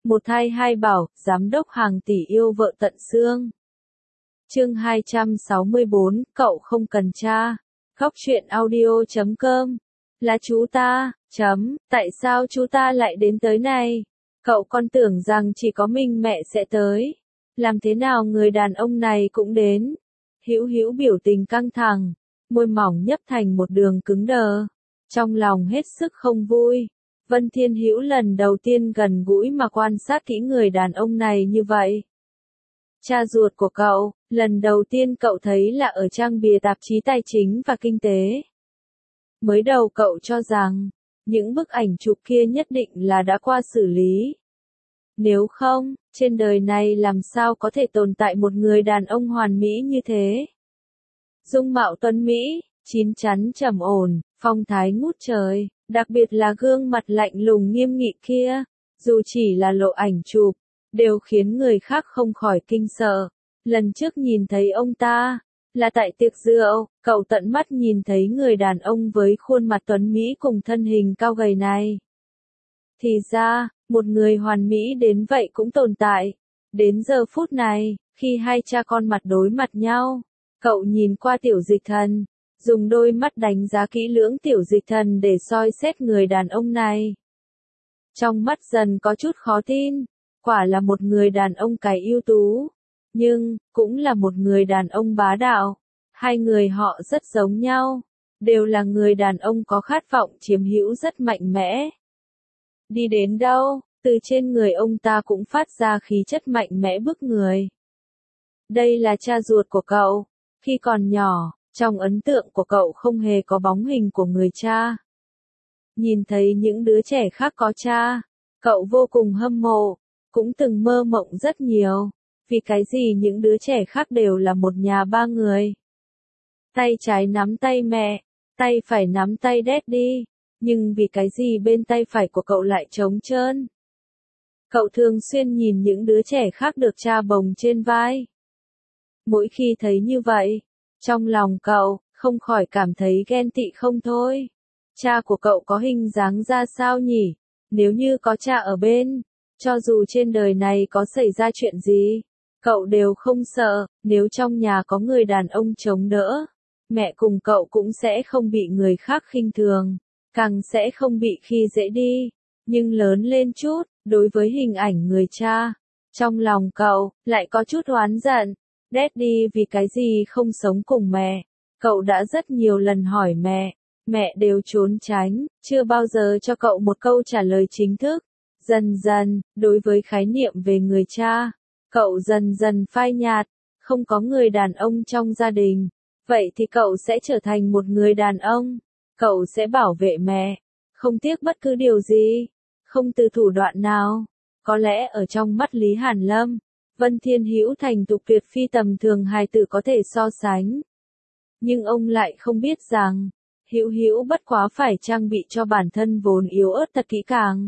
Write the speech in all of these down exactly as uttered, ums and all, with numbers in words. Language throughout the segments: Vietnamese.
Một thai hai bảo, giám đốc hàng tỷ yêu vợ tận xương. Chương hai trăm sáu mươi bốn, cậu không cần cha. Góc truyện audio chấm com. Là chú ta, chấm, tại sao chú ta lại đến tới này? Cậu con tưởng rằng chỉ có mình mẹ sẽ tới. Làm thế nào người đàn ông này cũng đến? Hữu Hữu biểu tình căng thẳng, môi mỏng nhấp thành một đường cứng đờ. Trong lòng hết sức không vui. Vân Thiên Hữu lần đầu tiên gần gũi mà quan sát kỹ người đàn ông này như vậy. Cha ruột của cậu, lần đầu tiên cậu thấy là ở trang bìa tạp chí tài chính và kinh tế. Mới đầu cậu cho rằng, những bức ảnh chụp kia nhất định là đã qua xử lý. Nếu không, trên đời này làm sao có thể tồn tại một người đàn ông hoàn mỹ như thế? Dung mạo tuấn Mỹ, chín chắn trầm ổn, phong thái ngút trời, đặc biệt là gương mặt lạnh lùng nghiêm nghị kia, dù chỉ là lộ ảnh chụp, đều khiến người khác không khỏi kinh sợ. Lần trước nhìn thấy ông ta, là tại tiệc rượu, cậu tận mắt nhìn thấy người đàn ông với khuôn mặt tuấn Mỹ cùng thân hình cao gầy này. Thì ra, một người hoàn mỹ đến vậy cũng tồn tại. Đến giờ phút này, khi hai cha con mặt đối mặt nhau, cậu nhìn qua Tiểu Dịch Thần, dùng đôi mắt đánh giá kỹ lưỡng Tiểu Dịch Thần để soi xét người đàn ông này. Trong mắt dần có chút khó tin, quả là một người đàn ông cái ưu tú, nhưng, cũng là một người đàn ông bá đạo. Hai người họ rất giống nhau, đều là người đàn ông có khát vọng chiếm hữu rất mạnh mẽ. Đi đến đâu, từ trên người ông ta cũng phát ra khí chất mạnh mẽ bức người. Đây là cha ruột của cậu. Khi còn nhỏ, trong ấn tượng của cậu không hề có bóng hình của người cha. Nhìn thấy những đứa trẻ khác có cha, cậu vô cùng hâm mộ, cũng từng mơ mộng rất nhiều. Vì cái gì những đứa trẻ khác đều là một nhà ba người? Tay trái nắm tay mẹ, tay phải nắm tay Daddy, nhưng vì cái gì bên tay phải của cậu lại trống trơn? Cậu thường xuyên nhìn những đứa trẻ khác được cha bồng trên vai. Mỗi khi thấy như vậy, trong lòng cậu, không khỏi cảm thấy ghen tị không thôi. Cha của cậu có hình dáng ra sao nhỉ? Nếu như có cha ở bên, cho dù trên đời này có xảy ra chuyện gì, cậu đều không sợ. Nếu trong nhà có người đàn ông chống đỡ, mẹ cùng cậu cũng sẽ không bị người khác khinh thường, càng sẽ không bị khi dễ đi. Nhưng lớn lên chút, đối với hình ảnh người cha, trong lòng cậu, lại có chút oán giận. Daddy vì cái gì không sống cùng mẹ? Cậu đã rất nhiều lần hỏi mẹ, mẹ đều trốn tránh, chưa bao giờ cho cậu một câu trả lời chính thức. Dần dần, đối với khái niệm về người cha, cậu dần dần phai nhạt, không có người đàn ông trong gia đình. Vậy thì cậu sẽ trở thành một người đàn ông. Cậu sẽ bảo vệ mẹ, không tiếc bất cứ điều gì, không từ thủ đoạn nào. Có lẽ ở trong mắt Lý Hàn Lâm, Vân Thiên Hữu thành tục tuyệt phi tầm thường hài tử có thể so sánh. Nhưng ông lại không biết rằng, Hữu Hữu bất quá phải trang bị cho bản thân vốn yếu ớt thật kỹ càng.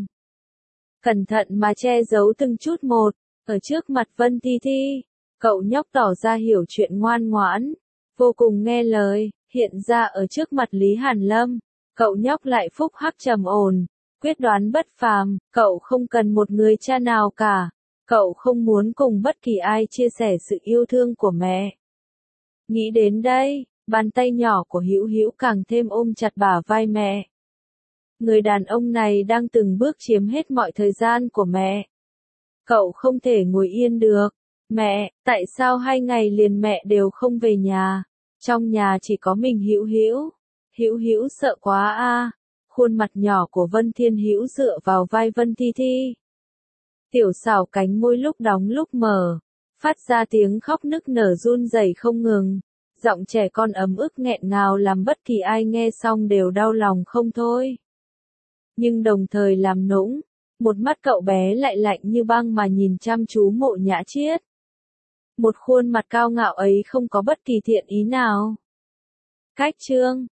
Cẩn thận mà che giấu từng chút một, ở trước mặt Vân Thi Thi, cậu nhóc tỏ ra hiểu chuyện ngoan ngoãn, vô cùng nghe lời. Hiện ra ở trước mặt Lý Hàn Lâm, cậu nhóc lại phúc hắc trầm ổn, quyết đoán bất phàm. Cậu không cần một người cha nào cả, cậu không muốn cùng bất kỳ ai chia sẻ sự yêu thương của mẹ. Nghĩ đến đây, bàn tay nhỏ của Hữu Hữu càng thêm ôm chặt bả vai mẹ. Người đàn ông này đang từng bước chiếm hết mọi thời gian của mẹ. Cậu không thể ngồi yên được. Mẹ, tại sao hai ngày liền mẹ đều không về nhà? Trong nhà chỉ có mình Hữu Hữu. Hữu Hữu sợ quá a. Khuôn mặt nhỏ của Vân Thiên Hữu dựa vào vai Vân Thi Thi. Tiểu xảo cánh môi lúc đóng lúc mở, phát ra tiếng khóc nức nở run rẩy không ngừng. Giọng trẻ con ấm ức nghẹn ngào làm bất kỳ ai nghe xong đều đau lòng không thôi. Nhưng đồng thời làm nũng, một mắt cậu bé lại lạnh như băng mà nhìn chăm chú Mộ Nhã Chiết. Một khuôn mặt cao ngạo ấy không có bất kỳ thiện ý nào. Cách chương